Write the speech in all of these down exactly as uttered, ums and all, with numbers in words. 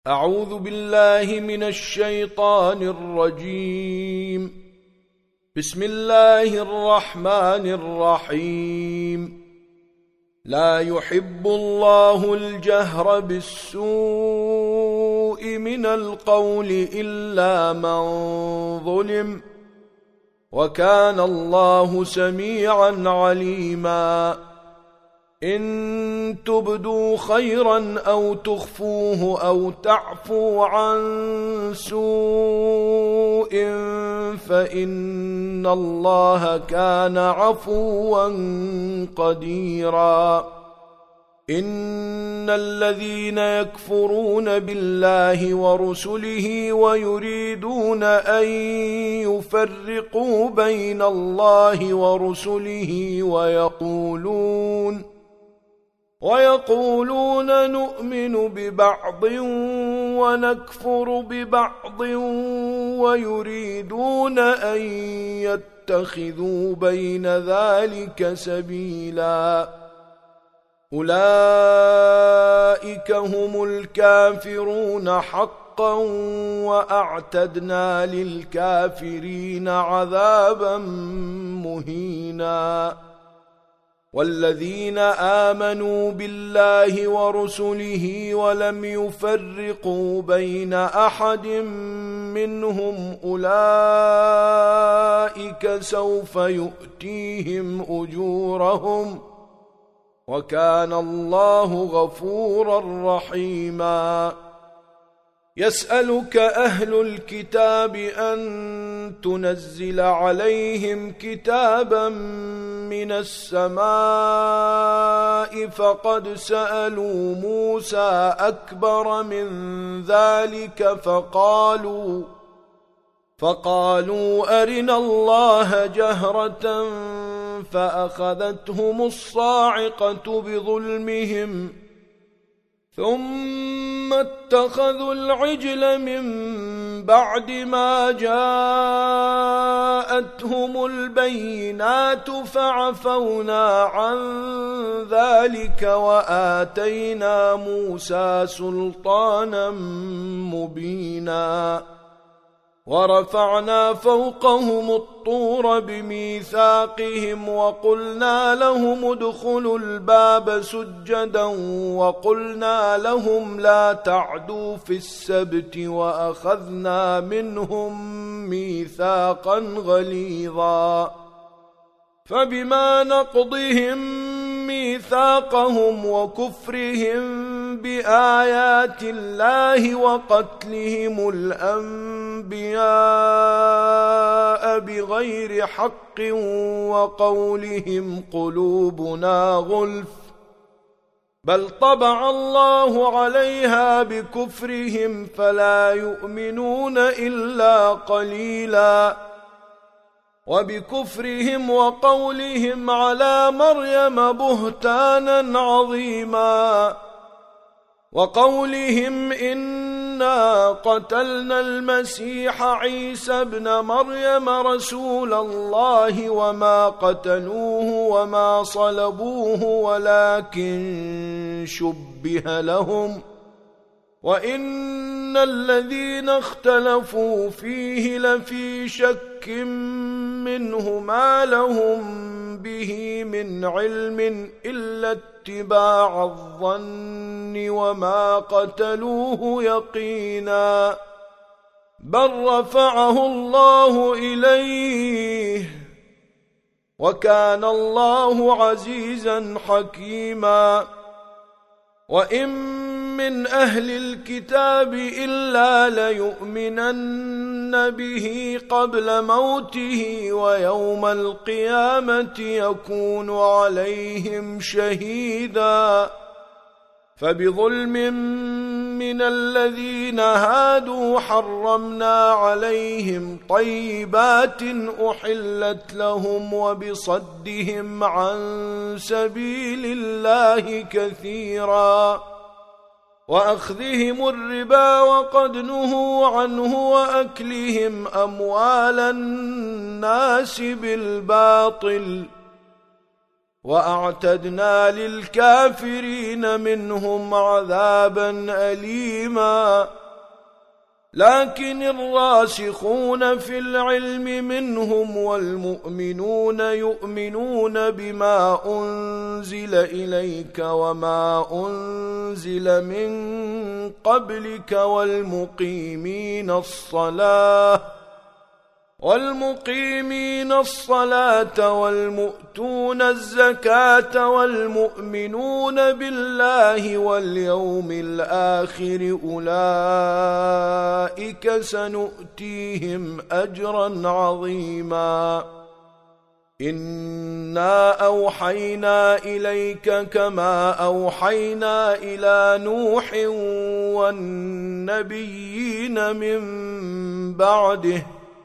أعوذ بالله من الشيطان الرجيم. بسم الله الرحمن الرحيم. لا يحب الله الجهر بالسوء من القول إلا من ظلم، وكان الله سميعا عليما. إن تبدوا خيرا أو تخفوه أو تعفوا عن سوء فإن الله كان عفوا قديرا. إن الذين يكفرون بالله ورسله ويريدون أن يفرقوا بين الله ورسله ويقولون ويقولون نؤمن ببعض ونكفر ببعض ويريدون أن يتخذوا بين ذلك سبيلا. أولئك هم الكافرون حقا، وأعتدنا للكافرين عذابا مهينا. والذين آمنوا بالله ورسله ولم يفرقوا بين أحد منهم أولئك سوف يؤتيهم أجورهم، وكان الله غفورا رحيما. يسألك أهل الكتاب أن تنزل عليهم كتابا من السماء، فقد سألوا موسى أكبر من ذلك فقالوا فقالوا أرنا الله جهرة فأخذتهم الصاعقة بظلمهم، ثم اتخذوا العجل من بعد ما جاءتهم البينات فعفونا عن ذلك وآتينا موسى سلطانا مبينا. ورفعنا فوقهم الطور بميثاقهم وقلنا لهم ادخلوا الباب سجدا وقلنا لهم لا تعدوا في السبت وأخذنا منهم ميثاقا غليظا. فبما نقضهم ميثاقهم وكفرهم بآيات الله وقتلهم الأنبياء بغير حق وقولهم قلوبنا غلف، بل طبع الله عليها بكفرهم فلا يؤمنون إلا قليلا. وبكفرهم وقولهم على مريم بهتانا عظيما، وقولهم إنا قتلنا المسيح عيسى ابن مريم رسول الله وما قتلوه وما صلبوه ولكن شبه لهم، وإن الذين اختلفوا فيه لفي شك منه ما لهم به من علم إلا اتباع الظن وما قتلوه يقينا، بل رفعه الله إليه، وكان الله عزيزا حكيما. وإن من أهل الكتاب إلا ليؤمنن به قبل موته ويوم القيامة يكون عليهم شهيدا. فبظلم من الذين هادوا حرمنا عليهم طيبات أحلت لهم وبصدهم عن سبيل الله كثيرا، وأخذهم الربا وقد نهوا عنه وأكلهم أموال الناس بالباطل، وأعتدنا للكافرين منهم عذابا أليما لكن الراسخون في العلم منهم والمؤمنون يؤمنون بما أنزل إليك وما أنزل من قبلك والمقيمين الصلاة والمقيمين الصلاة والمؤتون الزكاة والمؤمنون بالله واليوم الآخر أولئك سنؤتيهم أجرا عظيما إنا أوحينا إليك كما أوحينا إلى نوح والنبيين من بعده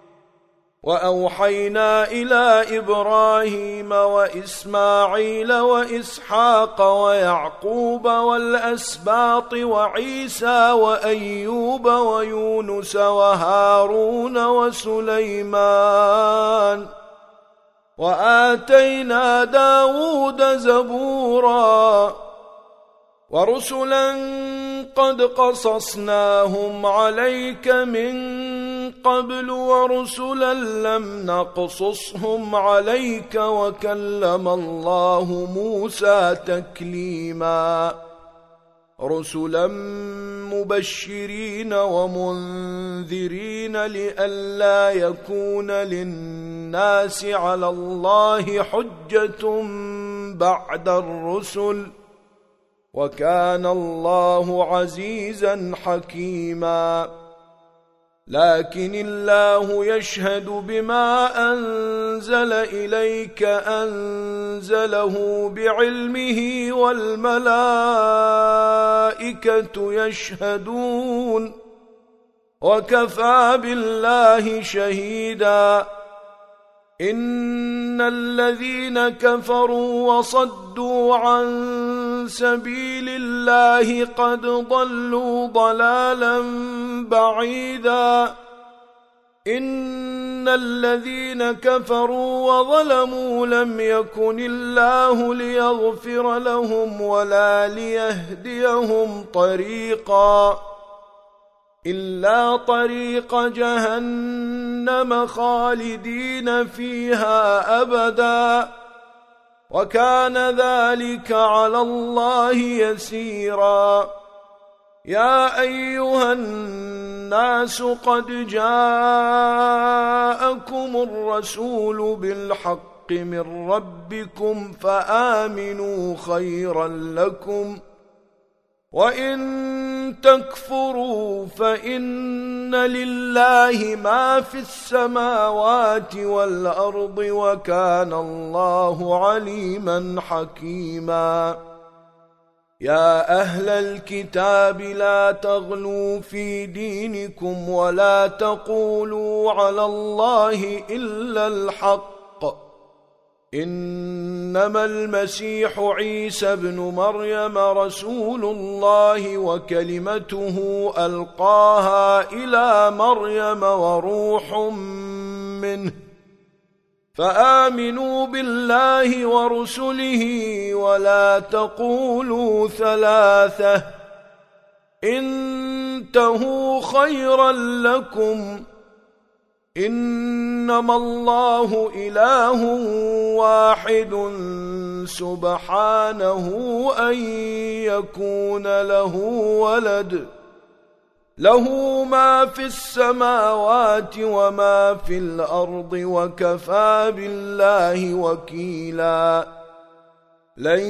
وأوحينا إلى إبراهيم وإسماعيل وإسحاق ويعقوب والأسباط وعيسى وأيوب ويونس وهارون وسليمان وآتينا داود زبورا ورسلا قد قصصناهم عليك من قبل ورسلا لم نقصصهم عليك وكلم الله موسى تكليما رسلا مبشرين ومنذرين لئلا يكون للناس على الله حجة بعد الرسل وكان الله عزيزا حكيما لكن الله يشهد بما أنزل إليك أنزله بعلمه والملائكة يشهدون وكفى بالله شهيدا إن الذين كفروا وصدوا عن سبيل الله قد ضلوا ضلالا بعيدا إن الذين كفروا وظلموا لم يكن الله ليغفر لهم ولا ليهديهم طريقا إلا طريق جهنم خالدين فيها أبدا وكان ذلك على الله يسيرا يا أيها الناس قد جاءكم الرسول بالحق من ربكم فآمنوا خيرا لكم وإن تكفروا فإن لله ما في السماوات والأرض وكان الله عليما حكيما يا أهل الكتاب لا تغلوا في دينكم ولا تقولوا على الله إلا الحق إنما المسيح عيسى ابن مريم رسول الله وكلمته ألقاها إلى مريم وروح منه فآمنوا بالله ورسله ولا تقولوا ثلاثة انتهوا خيرا لكم إنما الله إله واحد سبحانه أن يكون له ولد له ما في السماوات وما في الأرض وكفى بالله وكيلا لن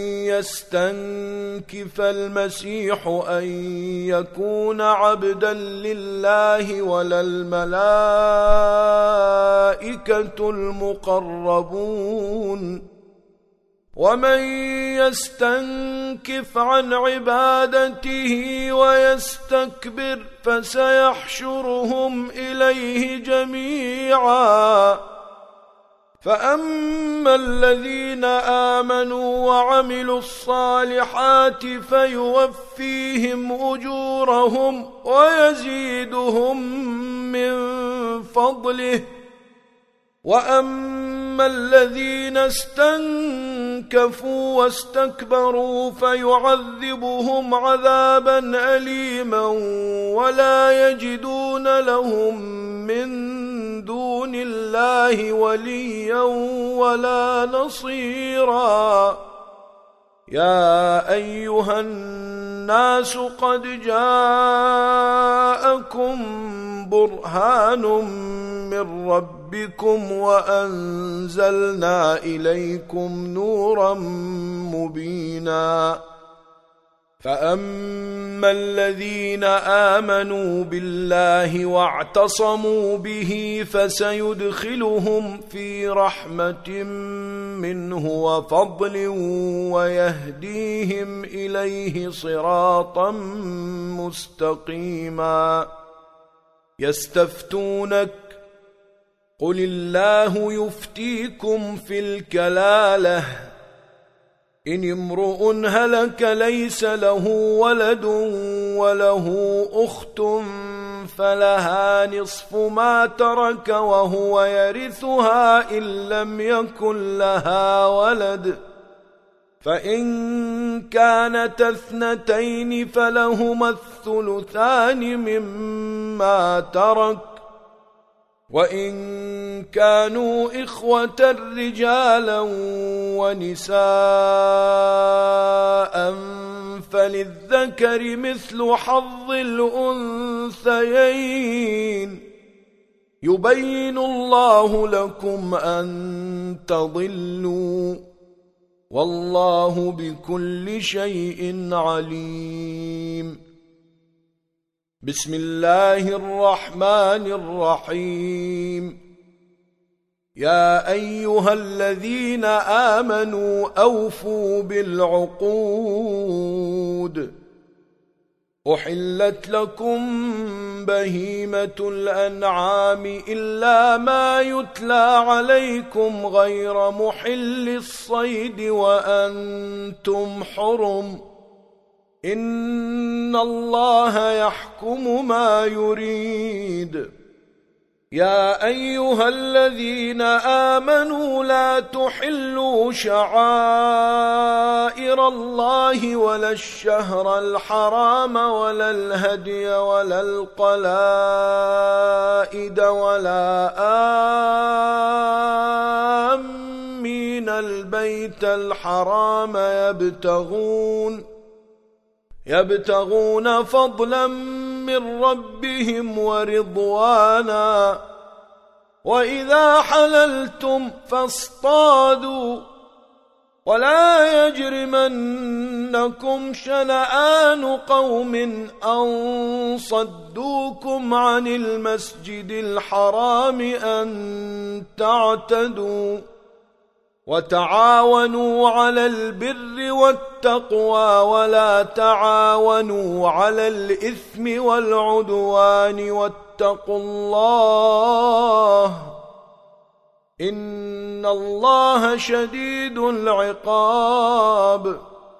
يستنكف المسيح أن يكون عبدا لله ولا الملائكة المقربون ومن يستنكف عن عبادته ويستكبر فسيحشرهم إليه جميعا فأما الذين آمنوا وعملوا الصالحات فيوفيهم أجورهم ويزيدهم من فضله وأما الذين استنكفوا كفوا واستكبروا فيعذبهم عذابا أليما ولا يجدون لهم من دون الله وليا ولا نصيرا. يا أيها الناس قد جاءكم برهان من ربكم وأنزلنا إليكم نورا مبينا. فأما الذين آمنوا بالله واعتصموا به فسيدخلهم في رحمة منه وفضل ويهديهم إليه صراطا مستقيما. يستفتونك قل الله يفتيكم في الكلالة إن امرؤ هلك ليس له ولد وله أخت فلها نصف ما ترك وهو يرثها إن لم يكن لها ولد، فإن كانت اثنتين فلهما الثلثان مما ترك، وإن كانوا إخوة رجالا ونساء فللذكر مثل حظ الأنثيين. يبين الله لكم أن تضلوا والله بكل شيء عليم. بسم الله الرحمن الرحيم. يا أيها الذين آمنوا أوفوا بالعقود. أحلت لكم بهيمة الأنعام إلا ما يتلى عليكم غير محل الصيد وأنتم حرم، إن الله يحكم ما يريد. يا أيها الذين آمنوا لا تحلوا شعائر الله ولا الشهر الحرام ولا الهدي ولا القلائد ولا آمين البيت الحرام يبتغون يبتغون فضلا من ربهم ورضوانا. وإذا حللتم فاصطادوا ولا يجرمنكم شنآن قوم أن صدوكم عن المسجد الحرام أن تعتدوا. وتعاونوا على البر والتقوى ولا تعاونوا على الإثم والعدوان واتقوا الله إن الله شديد العقاب.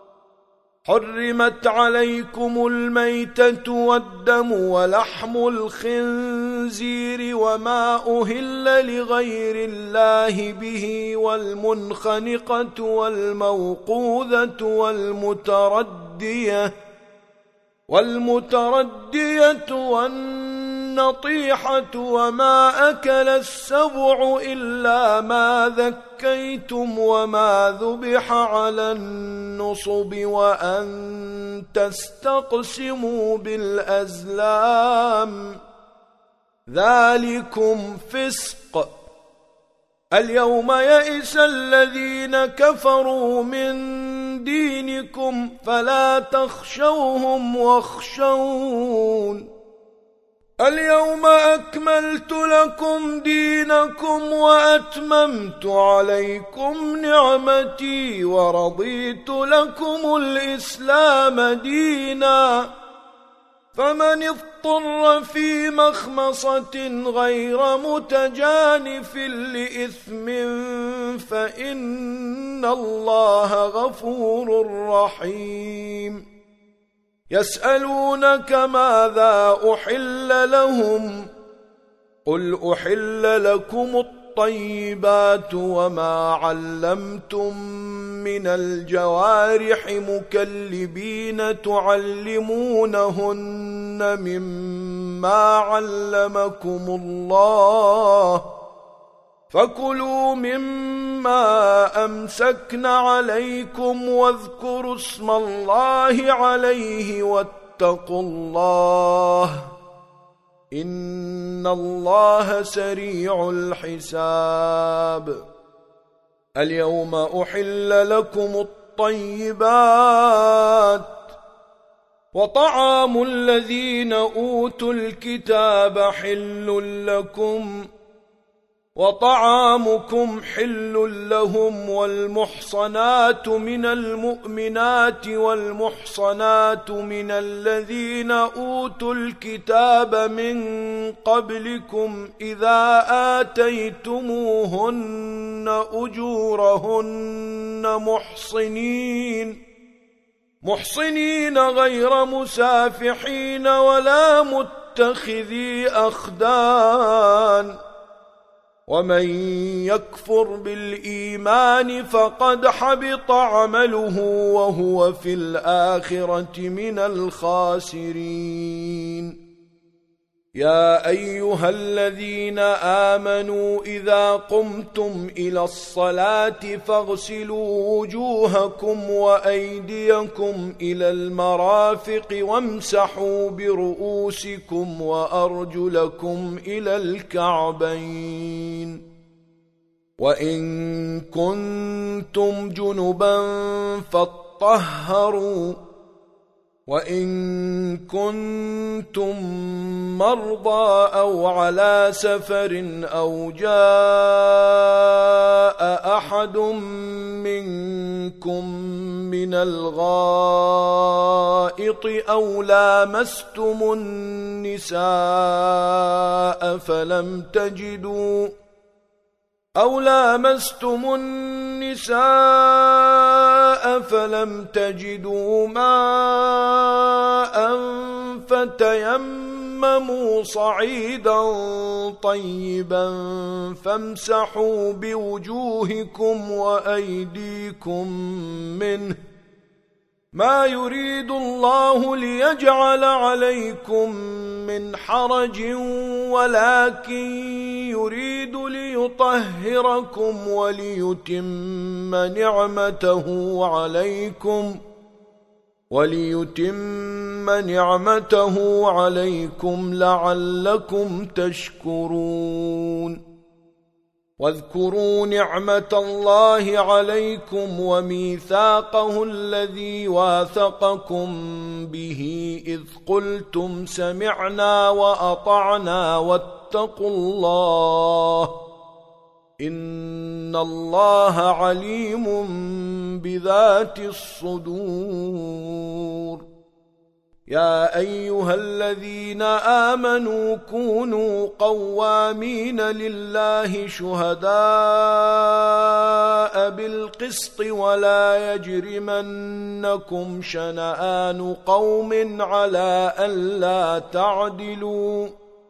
حرمت عليكم الميتة والدم ولحم الخنزير وما أهل لغير الله به والمنخنقة والموقوذة والمتردية والمتردية والنطيحة وما أكل السبع إلا ما ذكيتم وما ذبح على النصب وأن تستقسموا بالأزلام ذلكم فسق. اليوم يئس الذين كفروا من دينكم فلا تخشوهم واخشون. اليوم أكملت لكم دينكم وأتممت عليكم نعمتي ورضيت لكم الإسلام دينا. فمن اضطر في مخمصة غير متجانف لإثم فإن الله غفور رحيم. يسألونك ماذا أحل لهم قل أحل لكم الطيب الطيبات وما علمتم من الجوارح مكلبين تعلمونهن مما علمكم الله فكلوا مما أمسكن عليكم واذكروا اسم الله عليه واتقوا الله إن الله سريع الحساب. اليوم أحل لكم الطيبات وطعام الذين أوتوا الكتاب حل لكم وطعامكم حل لهم والمحصنات من المؤمنات والمحصنات من الذين أوتوا الكتاب من قبلكم إذا آتيتموهن أجورهن محصنين محصنين غير مسافحين ولا متخذي أخدان ومن يكفر بالإيمان فقد حبط عمله وهو في الآخرة من الخاسرين. يا أيها الذين آمنوا إذا قمتم إلى الصلاة فاغسلوا وجوهكم وأيديكم إلى المرافق وامسحوا برؤوسكم وأرجلكم إلى الكعبين وإن كنتم جنبا فاطهروا وإن كنتم مرضى أو على سفر أو جاء أحد منكم من الغائط أو لامستم النساء فلم تجدوا أو لامستم النساء فلم تجدوا ماء فتيمموا صعيدا طيبا فامسحوا بوجوهكم وأيديكم منه ما يريد الله ليجعل عليكم من حرج ولكن يريد ليطهركم وليتم نعمته عليكم وليتم نعمته عليكم لعلكم تشكرون. واذكروا نعمة الله عليكم وميثاقه الذي واثقكم به إذ قلتم سمعنا وأطعنا واتقوا الله إن الله عليم بذات الصدور. يا أيها الذين آمنوا كونوا قوامين لله شهداء بالقسط ولا يجرمنكم شنآن قوم على ألا تعدلوا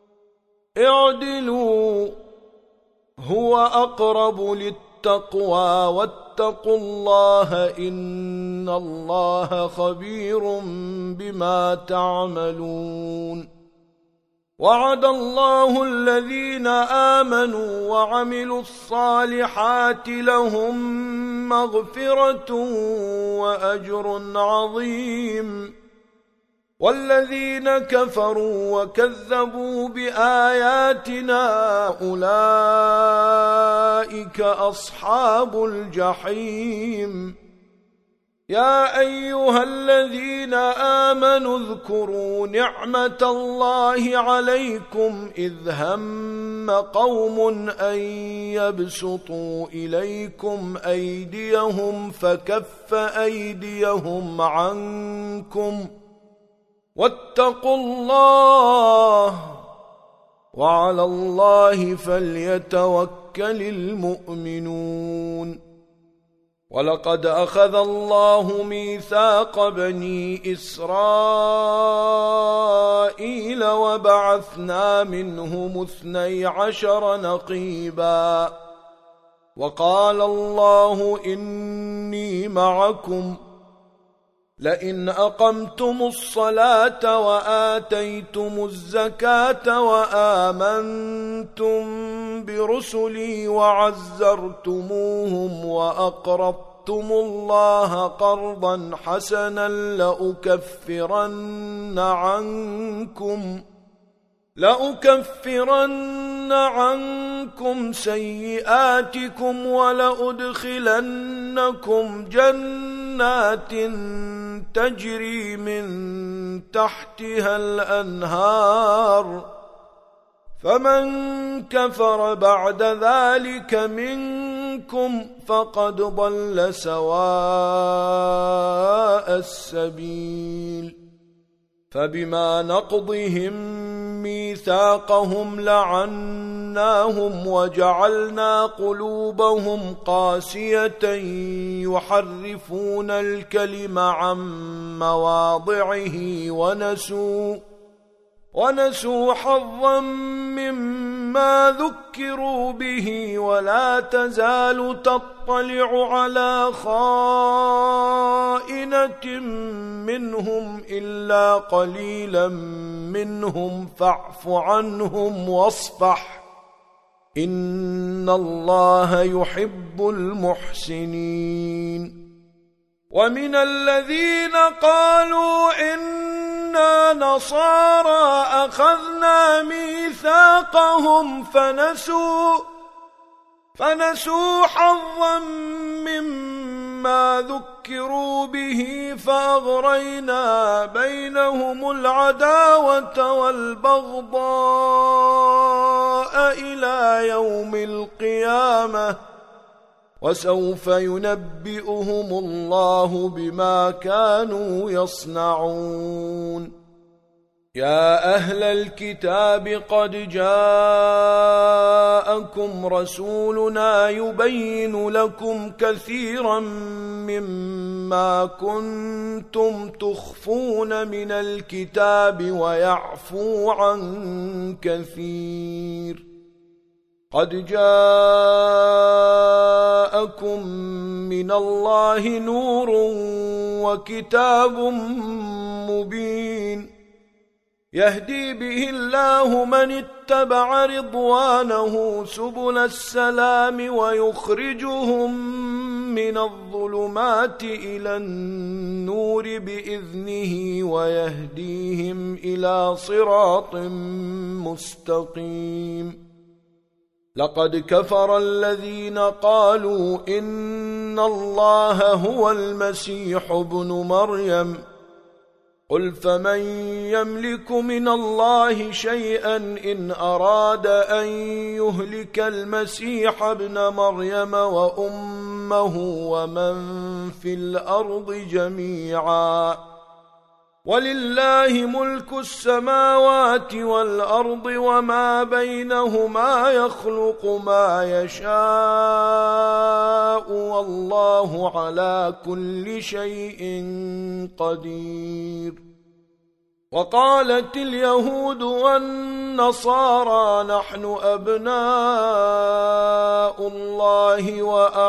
اعدلوا هو أقرب للتقوى واتقوا الله إن الله خبير بما تعملون. وعد الله الذين آمنوا وعملوا الصالحات لهم مغفرة وأجر عظيم والذين كفروا وكذبوا بآياتنا أولئك أصحاب الجحيم. يا أيها الذين آمنوا اذكروا نعمة الله عليكم إذ هم قوم أن يبسطوا إليكم أيديهم فكف أيديهم عنكم واتقوا الله وعلى الله فليتوكل المؤمنون. ولقد أخذ الله ميثاق بني إسرائيل إسرائيل وبعثنا منهم اثني عشر نقيبا وقال الله إني معكم لئن أقمتم الصلاة وآتيتم الزكاة وآمنتم برسلي وعزرتموهم وأقرضتم الله قرضا حسنا لأكفرن عنكم لأكفرن عنكم سيئاتكم ولأدخلنكم جنات تجري من تحتها الأنهار فمن كفر بعد ذلك منكم فقد ضل سواء السبيل فبما نقضهم ميثاقهم لعناهم وجعلنا قلوبهم قاسية يحرفون الكلم عن مواضعه ونسوا ونسوا حظا مما ذكروا به ولا تزال تطلع على خائنة منهم إلا قليلا منهم فاعف عنهم واصفح إن الله يحب المحسنين ومن الذين قالوا إنا نصارى أخذنا ميثاقهم فنسوا فنسوا حظا مما ذكروا به فأغرينا بينهم العداوة والبغضاء إلى يوم القيامة وسوف ينبئهم الله بما كانوا يصنعون يا أهل الكتاب قد جاءكم رسولنا يبين لكم كثيرا مما كنتم تخفون من الكتاب ويعفو عن كثير قد جاءكم من الله نور وكتاب مبين يهدي به الله من اتبع رضوانه سبل السلام ويخرجهم من الظلمات إلى النور بإذنه ويهديهم إلى صراط مستقيم لقد كفر الذين قالوا إن الله هو المسيح ابن مريم قل فمن يملك من الله شيئا إن أراد أن يهلك المسيح ابن مريم وأمه ومن في الأرض جميعا ولله ملك السماوات والأرض وما بينهما يخلق ما يشاء والله على كل شيء قدير وقالت اليهود والنصارى نحن أبناء الله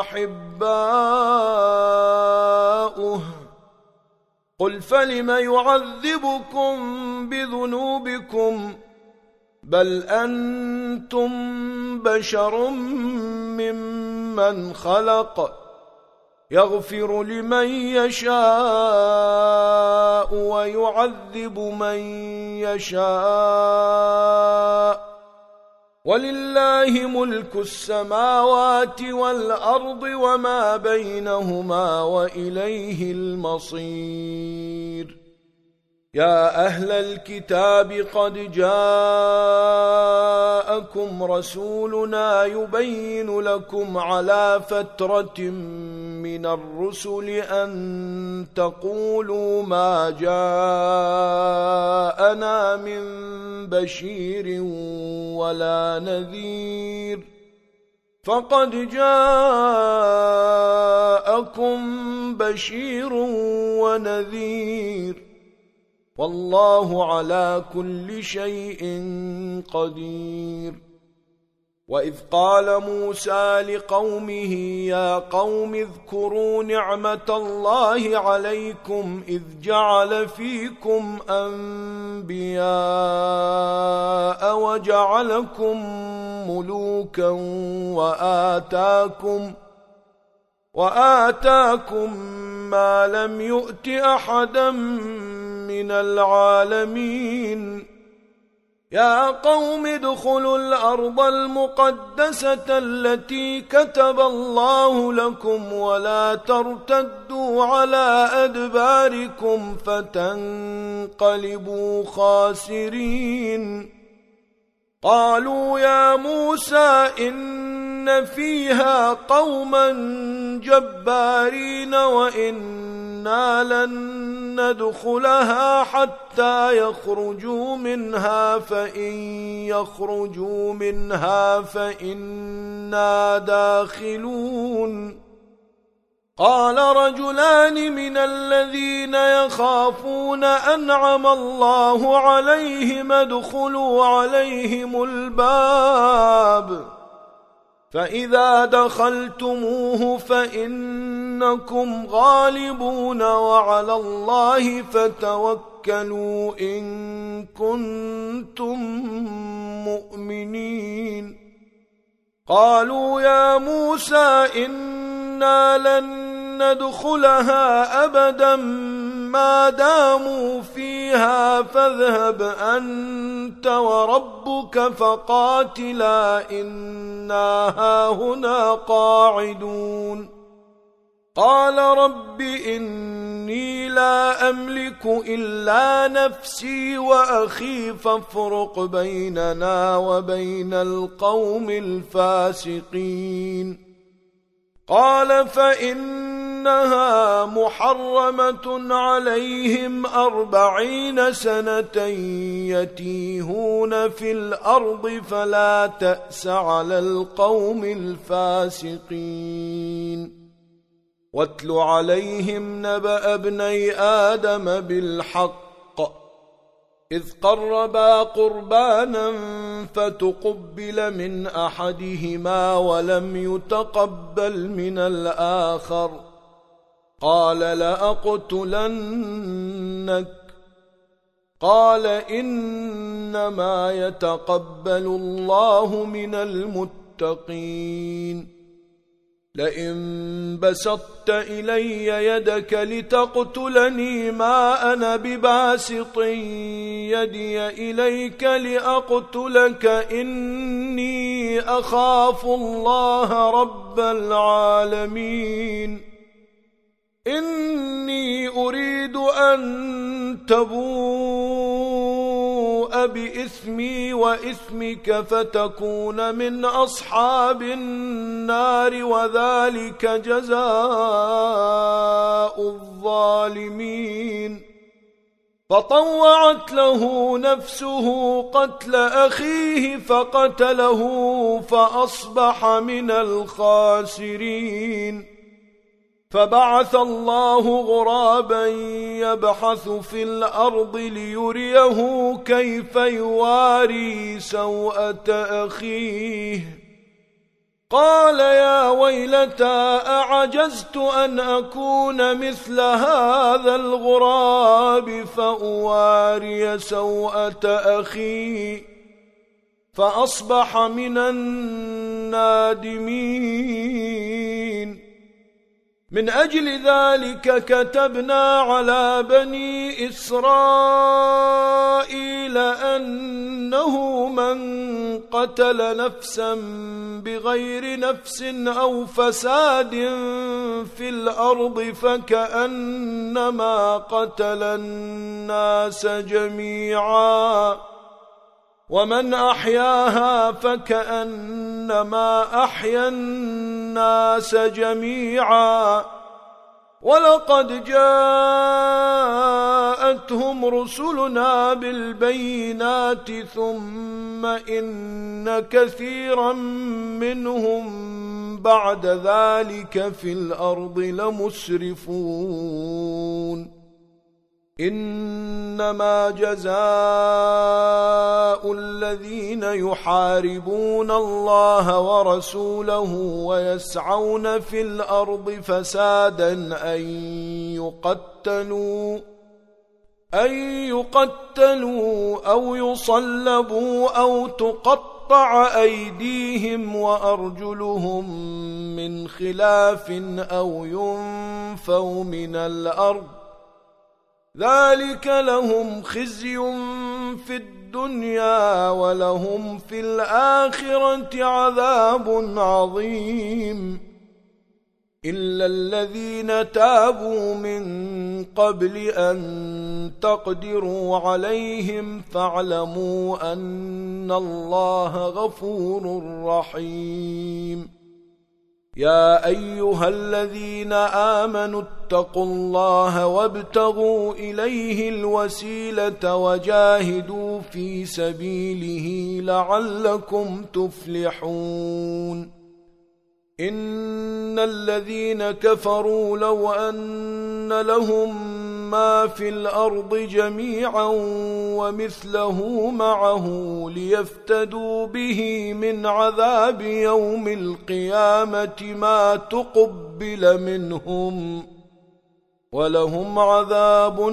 وأحباؤه قل فلم يعذبكم بذنوبكم بل أنتم بشر ممن خلق يغفر لمن يشاء ويعذب من يشاء ولله ملك السماوات والأرض وما بينهما وإليه المصير يا أهل الكتاب قد جاءكم رسولنا يبين لكم على فترة من الرسل أن تقولوا ما جاءنا من بشير ولا نذير فقد جاءكم بشير ونذير والله على كل شيء قدير. وإذ قال موسى لقومه يا قوم اذكروا نعمة الله عليكم إذ جعل فيكم أنبياء وجعلكم ملوكا وآتاكم وآتاكم ما لم يؤت أحدا من العالمين. يا قوم ادخلوا الأرض المقدسة التي كتب الله لكم ولا ترتدوا على أدباركم فتنقلبوا خاسرين. قالوا يا موسى إن فيها قوما جبارين وإنا لن ندخلها حتى يخرجوا منها فإن يخرجوا منها فإنا داخلون. قال رجلان من الذين يخافون أنعم الله عليهم ادخلوا عليهم الباب فإذا دخلتموه فإنكم غالبون وعلى الله فتوكلوا إن كنتم مؤمنين. قالوا يا موسى إنا لن ندخلها أبدا ما داموا فيها فاذهب أنت وربك فقاتلا إنا هاهنا قاعدون. قال رب إني لا أملك إلا نفسي وأخي فافرق بيننا وبين القوم الفاسقين. قال فإنها محرمة عليهم أربعين سنة يتيهون في الأرض فلا تأس على القوم الفاسقين. واتل عليهم نبأ ابني آدم بالحق إذ قربا قربانا فتقبل من أحدهما ولم يتقبل من الآخر قال لأقتلنك قال إنما يتقبل الله من المتقين. لئن بسطت إلي يدك لتقتلني ما أنا بباسط يدي إليك لأقتلك إني أخاف الله رب العالمين. إني أريد أن تبوء بإثمي وإثمك فتكون من أصحاب النار وذلك جزاء الظالمين. فطوعت له نفسه قتل أخيه فقتله فأصبح من الخاسرين. فبعث الله غرابا يبحث في الأرض ليريه كيف يواري سوءة أخيه. قال يا ويلتى أعجزت أن أكون مثل هذا الغراب فأواري سوءة أخي فأصبح من النادمين. من أجل ذلك كتبنا على بني إسرائيل أنه من قتل نفسا بغير نفس أو فساد في الأرض فكأنما قتل الناس جميعا ومن أحياها فكأنما أحيا الناس جميعا. ولقد جاءتهم رسلنا بالبينات ثم إن كثيرا منهم بعد ذلك في الأرض لمسرفون. إنما جزاء الذين يحاربون الله ورسوله ويسعون في الأرض فسادا أن يقتلوا أن يقتلوا أو يصلبوا أو تقطع أيديهم وأرجلهم من خلاف أو ينفوا من الأرض ذلك لهم خزي في الدنيا ولهم في الآخرة عذاب عظيم إلا الذين تابوا من قبل أن تقدروا عليهم فاعلموا أن الله غفور رحيم يا أيها الذين آمنوا اتقوا الله وابتغوا إليه الوسيلة وجاهدوا في سبيله لعلكم تفلحون إن الذين كفروا لو أن لهم ما في الأرض جميعا ومثله معه ليفتدوا به من عذاب يوم القيامة ما تقبل منهم ولهم عذاب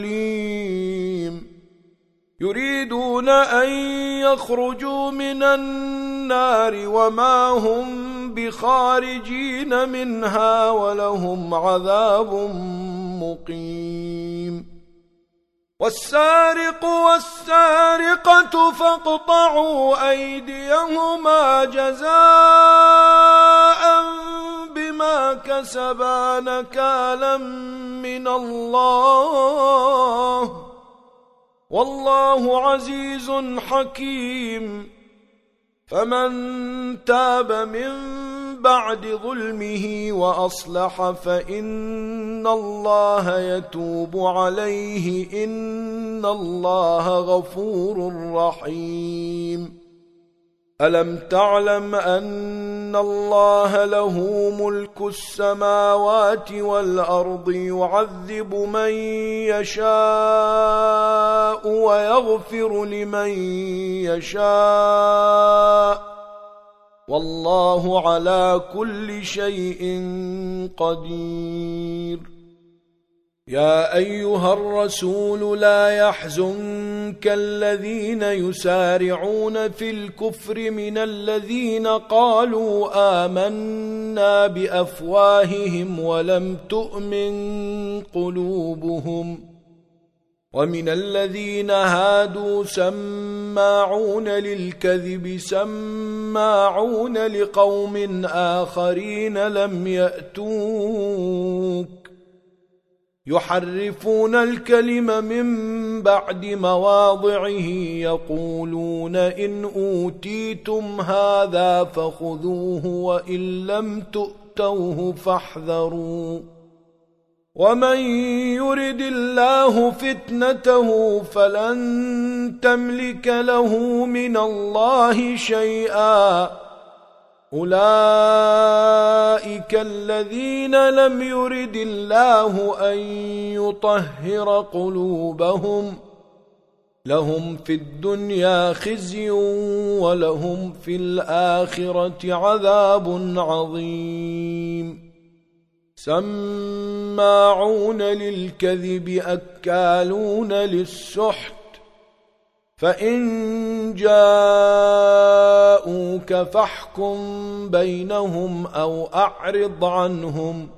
أليم يريدون أن يخرجوا من النار وما هم بخارجين منها ولهم عذاب مقيم والسارق والسارقة فاقطعوا أيديهما جزاء بما كسبا نكالا من الله والله عزيز حكيم فمن تاب من بعد ظلمه وأصلح فإن الله يتوب عليه إن الله غفور رحيم ألم تعلم أن الله له ملك السماوات والأرض يعذب من يشاء ويغفر لمن يشاء والله على كل شيء قدير يا أيها الرسول لا يحزنك الذين يسارعون في الكفر من الذين قالوا آمنا بأفواههم ولم تؤمن قلوبهم ومن الذين هادوا سماعون للكذب سماعون لقوم آخرين لم يأتوك يحرفون الكلم من بعد مواضعه يقولون إن أوتيتم هذا فخذوه وإن لم تؤتوه فاحذروا ومن يرد الله فتنته فلن تملك له من الله شيئا أولئك الذين لم يرد الله أن يطهر قلوبهم لهم في الدنيا خزي ولهم في الآخرة عذاب عظيم سماعون للكذب أكالون للسحت فإن جاءوك فاحكم بينهم أو أعرض عنهم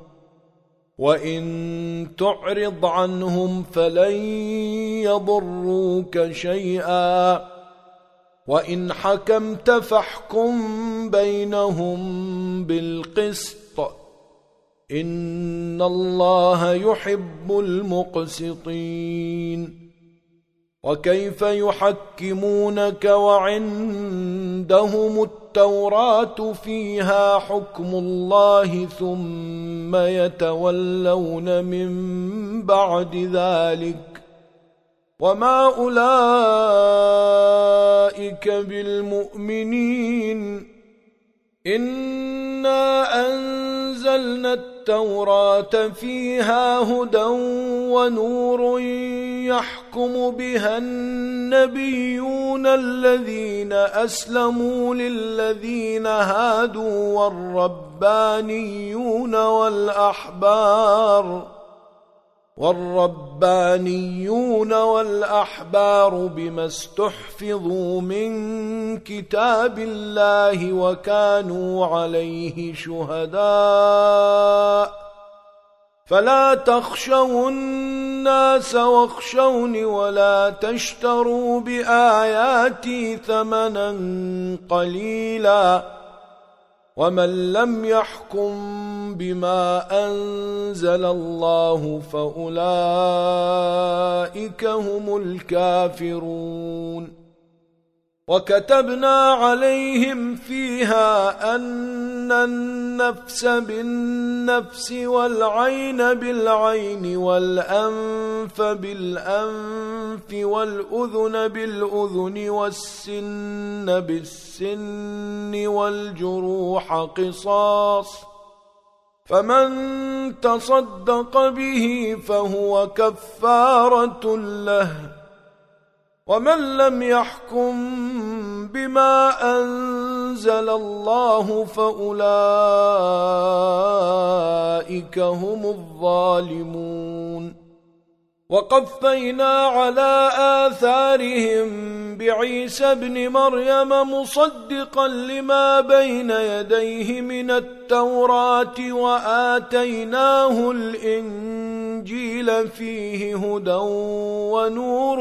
وإن تعرض عنهم فلن يضروك شيئا وإن حكمت فاحكم بينهم بالقسط إن الله يحب المقسطين وكيف يحكمونك وعندهم التوراة فيها حكم الله ثم يتولون من بعد ذلك وما أولئك بالمؤمنين إنا أنزلنا التوراة فيها هدى ونور يحكم بها النبيون الذين أسلموا للذين هادوا والربانيون والأحبار والربانيون والأحبار بما استحفظوا من كتاب الله وكانوا عليه شهداء فلا تخشوا الناس واخشوني ولا تشتروا بآياتي ثمنا قليلا ومن لم يحكم بما أنزل الله فأولئك هم الكافرون. وكتبنا عليهم فيها أن النفس بالنفس والعين بالعين والأنف بالأنف والأذن بالأذن والسن بالسن والجروح قصاص فمن تصدق به فهو كفارة له ومن لم يحكم بما أنزل الله فأولئك هم الظالمون. وقفينا على آثارهم بعيسى ابن مريم مصدقا لما بين يديه من التوراة وآتيناه الإنجيل فيه هدى ونور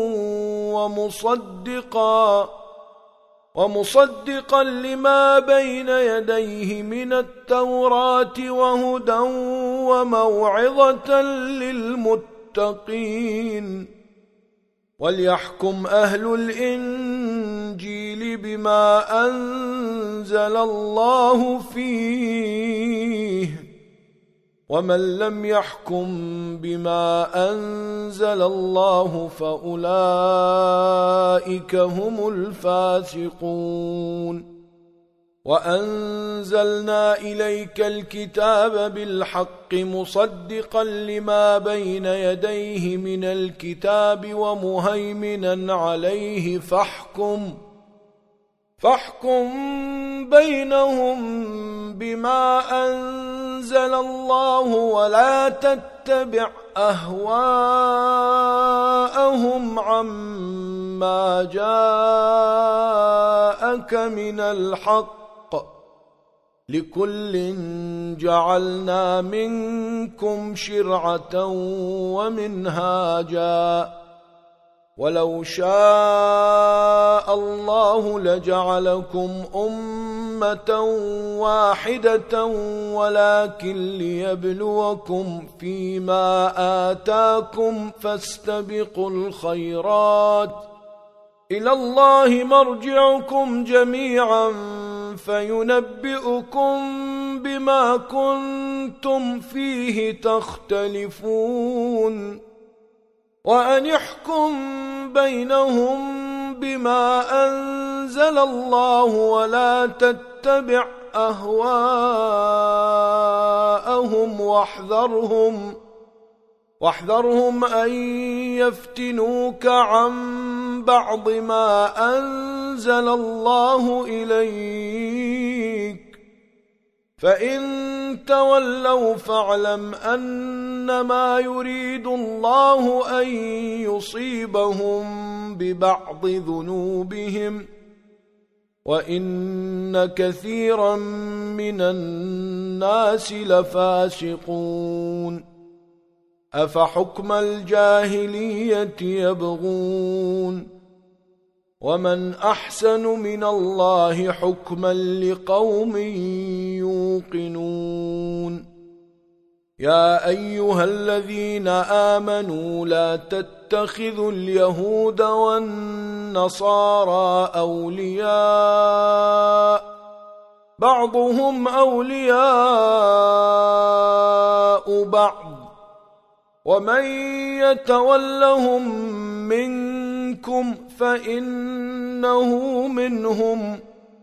ومصدقا ومصدقا لما بين يديه من التوراة وهدى وموعظة للمتقين. وليحكم أهل الإنجيل بما أنزل الله فيه ومن لم يحكم بما أنزل الله فأولئك هم الفاسقون. وأنزلنا إليك الكتاب بالحق مصدقا لما بين يديه من الكتاب ومهيمنا عليه فاحكم فاحكم بينهم بما أنزل الله ولا تتبع أهواءهم عما جاءك من الحق لكل جعلنا منكم شرعة ومنهاجا ولو شاء الله لجعلكم أمة واحدة ولكن ليبلوكم فيما آتاكم فاستبقوا الخيرات إلى الله مرجعكم جميعا فينبئكم بما كنتم فيه تختلفون. وأن يحكم بينهم بما أنزل الله ولا تتبع أهواءهم واحذرهم واحذرهم أن يفتنوك عن بعض ما أنزل الله إليك فإن تولوا فاعلم أنما يريد الله أن يصيبهم ببعض ذنوبهم وإن كثيرا من الناس لفاسقون. أفحكم الجاهلية يبغون ومن أحسن من الله حكما لقوم يوقنون. يا أيها الذين آمنوا لا تتخذوا اليهود والنصارى أولياء بعضهم أولياء بعض ومن يتولهم منكم فإنه منهم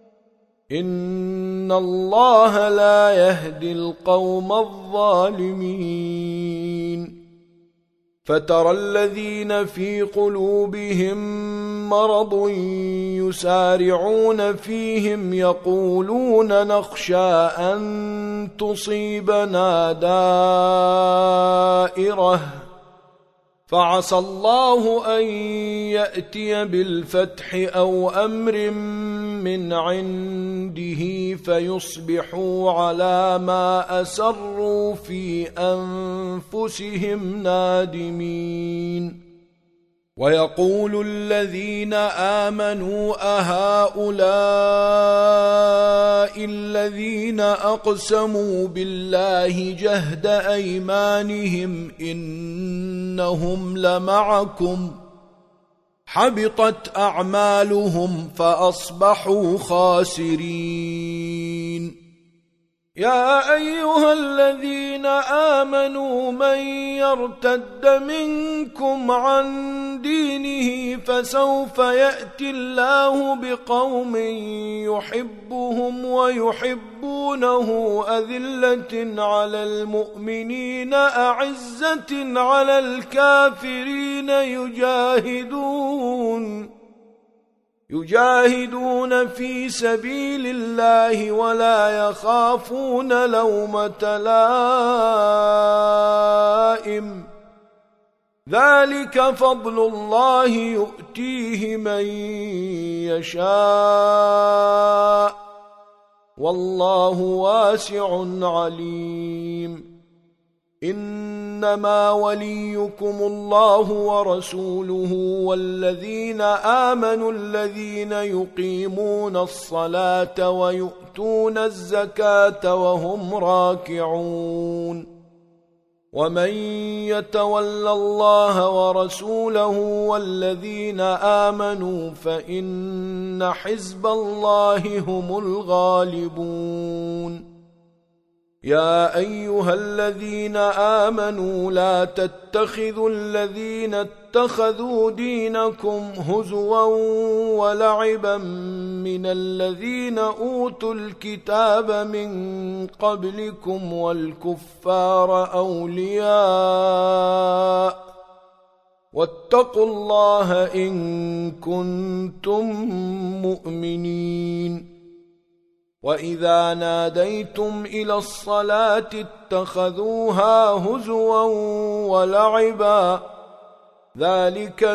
إن الله لا يهدي القوم الظالمين. فترى الذين في قلوبهم مرض يسارعون فيهم يقولون نخشى أن تصيبنا دائرة فعسى الله أن يأتي بالفتح أو أمر من عنده فيصبحوا على ما أسروا في أنفسهم نادمين. ويقول الذين آمنوا أهؤلاء الذين أقسموا بالله جهد أيمانهم إنهم لمعكم حبطت أعمالهم فأصبحوا خاسرين. يا أيها الذين آمنوا من يرتد منكم عن دينه فسوف يأتي الله بقوم يحبهم ويحبونه أذلة على المؤمنين أعزة على الكافرين يجاهدون يجاهدون في سبيل الله ولا يخافون لومة لائم ذلك فضل الله يؤتيه من يشاء والله واسع عليم. إنما وليكم الله ورسوله والذين آمنوا الذين يقيمون الصلاة ويؤتون الزكاة وهم راكعون. ومن يتول الله ورسوله والذين آمنوا فإن حزب الله هم الغالبون. يا أيها الذين آمنوا لا تتخذوا الذين اتخذوا دينكم هزوا ولعبا من الذين أوتوا الكتاب من قبلكم والكفار أولياء واتقوا الله إن كنتم مؤمنين. وإذا ناديتم إلى الصلاة اتخذوها هزوا ولعبا ذلك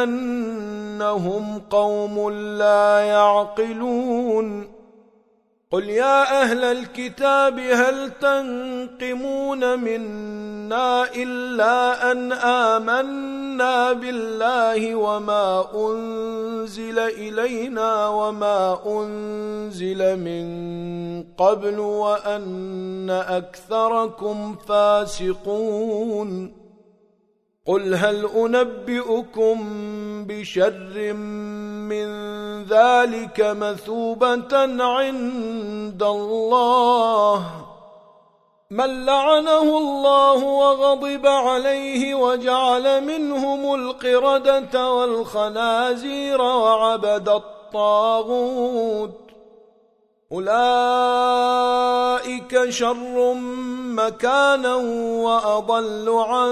بأنهم قوم لا يعقلون. قل يا أهل الكتاب هل تنقمون منا إلا أن آمنا بالله وما أنزل إلينا وما أنزل من قبل وأن أكثركم فاسقون. قل هل أنبئكم بشر من ذلك مثوبة عند الله من لعنه الله وغضب عليه وجعل منهم القردة والخنازير وعبد الطاغوت أولئك شر مكانا وأضل عن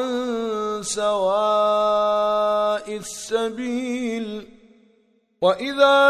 سواء السبيل. وإذا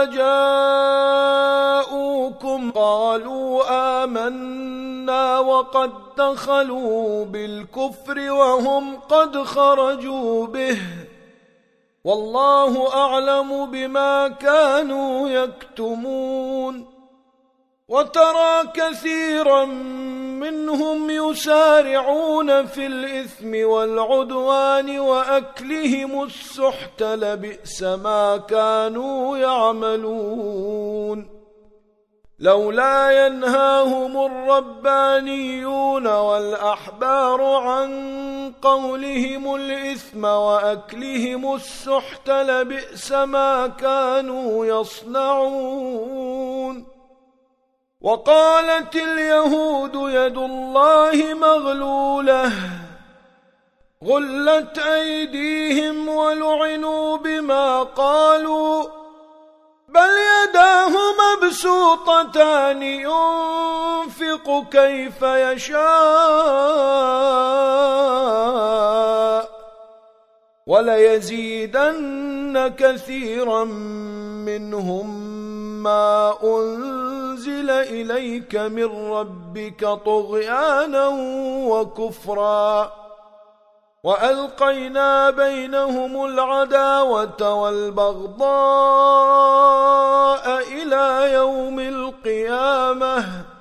جاءوكم قالوا آمنا وقد دخلوا بالكفر وهم قد خرجوا به والله أعلم بما كانوا يكتمون. وترى كثيرا منهم يسارعون في الإثم والعدوان وأكلهم السحت لبئس ما كانوا يعملون. لولا ينهاهم الربانيون والأحبار عن قولهم الإثم وأكلهم السحت لبئس ما كانوا يصنعون. وقالت اليهود يد الله مغلولة غلت أيديهم ولعنوا بما قالوا بل يداه مبسوطتان ينفق كيف يشاء وليزيدن كثيرا منهم ما أنزل إليك من ربك طغيانا وكفرا وألقينا بينهم العداوة والبغضاء إلى يوم القيامة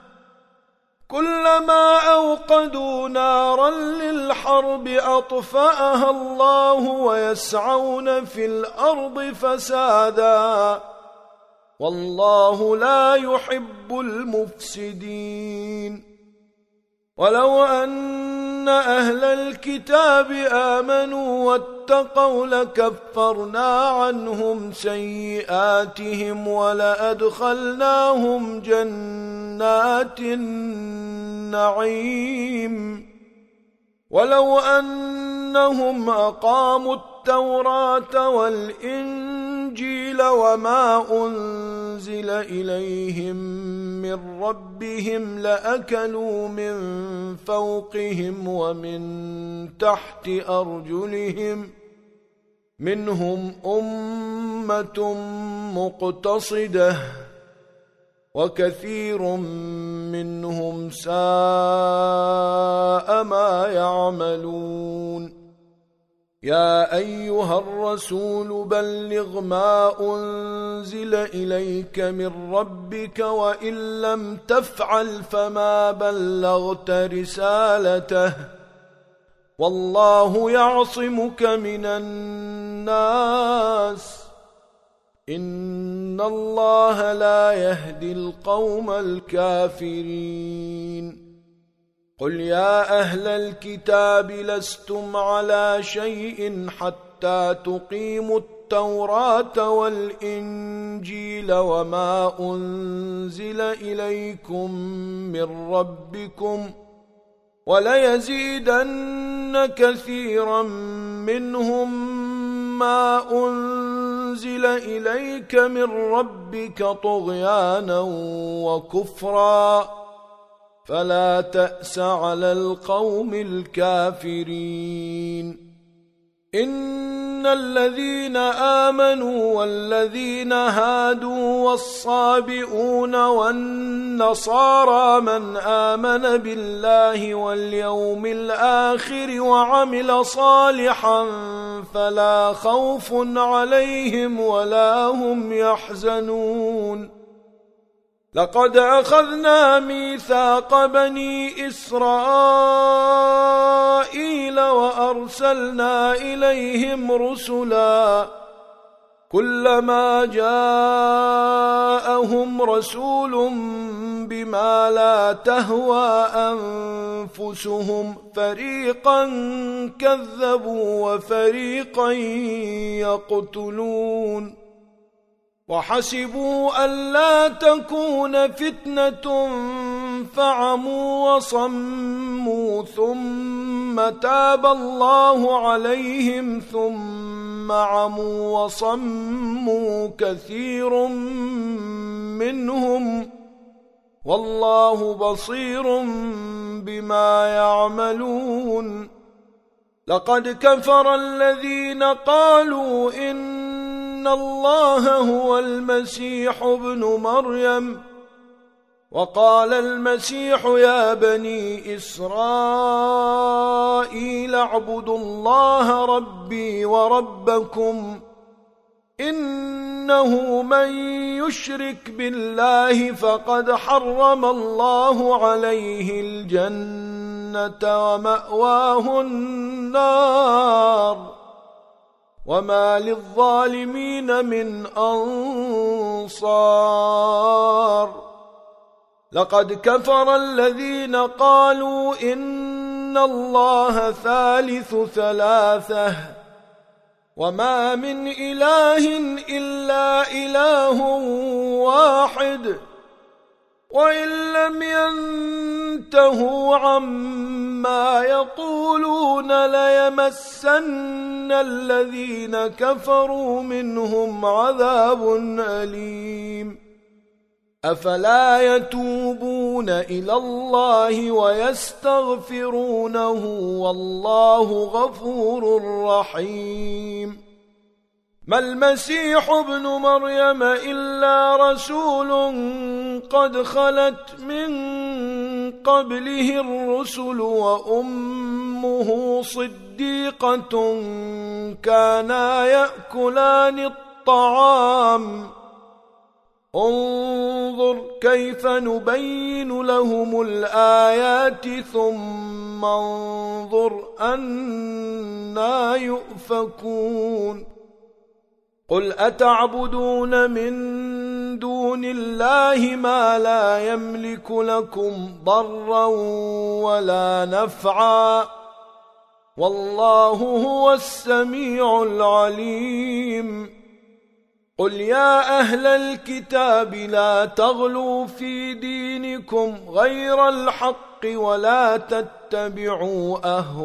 كلما أوقدوا نارا للحرب أطفأها الله ويسعون في الأرض فسادا والله لا يحب المفسدين ولو أن أهل الكتاب آمنوا واتقوا لكفرنا عنهم سيئاتهم ولأدخلناهم جنات النعيم ولو أنهم أقاموا التوراة والإنجيل وما أنزل إليهم من ربهم لأكلوا من فوقهم ومن تحت أرجلهم منهم أمة مقتصدة وكثير منهم ساء ما يعملون يا أيها الرسول بلغ ما أنزل إليك من ربك وإن لم تفعل فما بلغت رسالته والله يعصمك من الناس إن الله لا يهدي القوم الكافرين قل يا أهل الكتاب لستم على شيء حتى تقيموا التوراة والإنجيل وما أنزل إليكم من ربكم وليزيدن كثيرا منهم ما أنزل إليك من ربك طغيانا وكفرا فلا تأس على القوم الكافرين إن الذين آمنوا والذين هادوا والصابئون والنصارى من آمن بالله واليوم الآخر وعمل صالحا فلا خوف عليهم ولا هم يحزنون لقد أخذنا ميثاق بني إسرائيل وأرسلنا إليهم رسلا كلما جاءهم رسول بما لا تهوى أنفسهم فريقا كذبوا وفريقا يقتلون وحسبوا ألا تكون فتنة فعموا وصموا ثم تاب الله عليهم ثم عموا وصموا كثير منهم والله بصير بما يعملون لقد كفر الذين قالوا إن إن الله هو المسيح ابن مريم وقال المسيح يا بني إسرائيل اعبدوا الله ربي وربكم إنه من يشرك بالله فقد حرم الله عليه الجنة ومأواه النار وما للظالمين من أنصار لقد كفر الذين قالوا إن الله ثالث ثلاثة وما من إله إلا إله واحد وإن لم ينتهوا عما يقولون ليمسن الذين كفروا منهم عذاب أليم أفلا يتوبون يتوبون إلى الله ويستغفرونه والله غفور رحيم. ما المسيح ابن مريم إلا رسول قد خلت من قبله الرسل وأمه صديقة كانا يأكلان الطعام انظر كيف نبين لهم الآيات ثم انظر أنى يؤفكون. قل أتعبدون من دون الله ما لا يملك لكم ضرا ولا نفعا والله هو السميع العليم. قل يا أهل الكتاب لا تغلوا في دينكم غير الحق ولا تتبعوا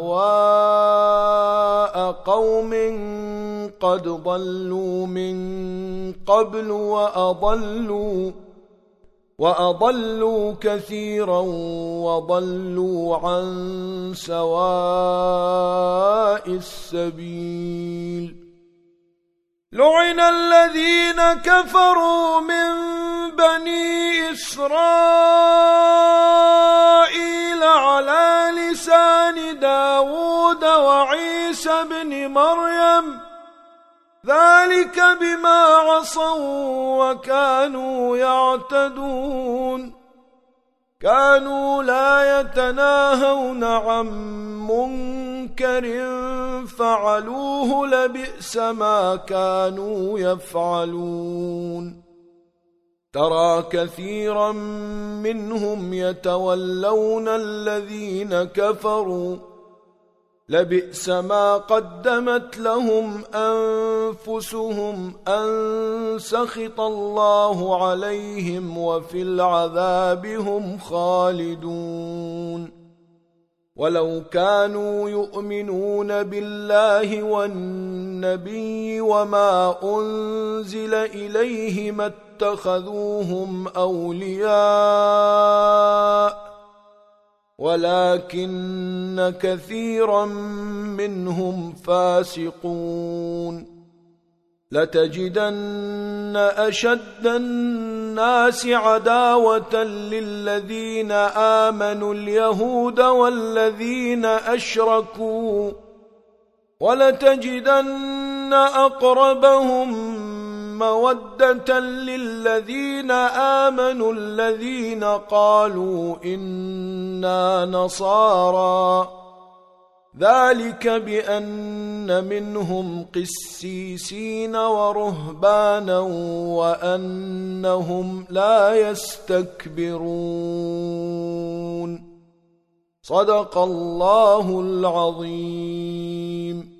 أهواء قوم قد ضلوا من قبل وأضلوا وأضلوا كثيرا وضلوا عن سواء السبيل. لعن الذين كفروا من بني إسرائيل على لسان داود وعيسى بن مريم ذلك بما عصوا وكانوا يعتدون. كانوا لا يتناهون عن منكر فعلوه لبئس ما كانوا يفعلون. ترى كثيرا منهم يتولون الذين كفروا لبئس ما قدمت لهم أنفسهم أن سخط الله عليهم وفي العذاب هم خالدون. ولو كانوا يؤمنون بالله والنبي وما أنزل إليه ما اتخذوهم أولياء ولكن كثيرا منهم فاسقون. لتجدن أشد الناس عداوة للذين آمنوا اليهود والذين أشركوا ولتجدن أقربهم مودة للذين آمنوا الذين قالوا إنا نصارى ذلك بأن منهم قسيسين ورهبانا وأنهم لا يستكبرون. صدق الله العظيم.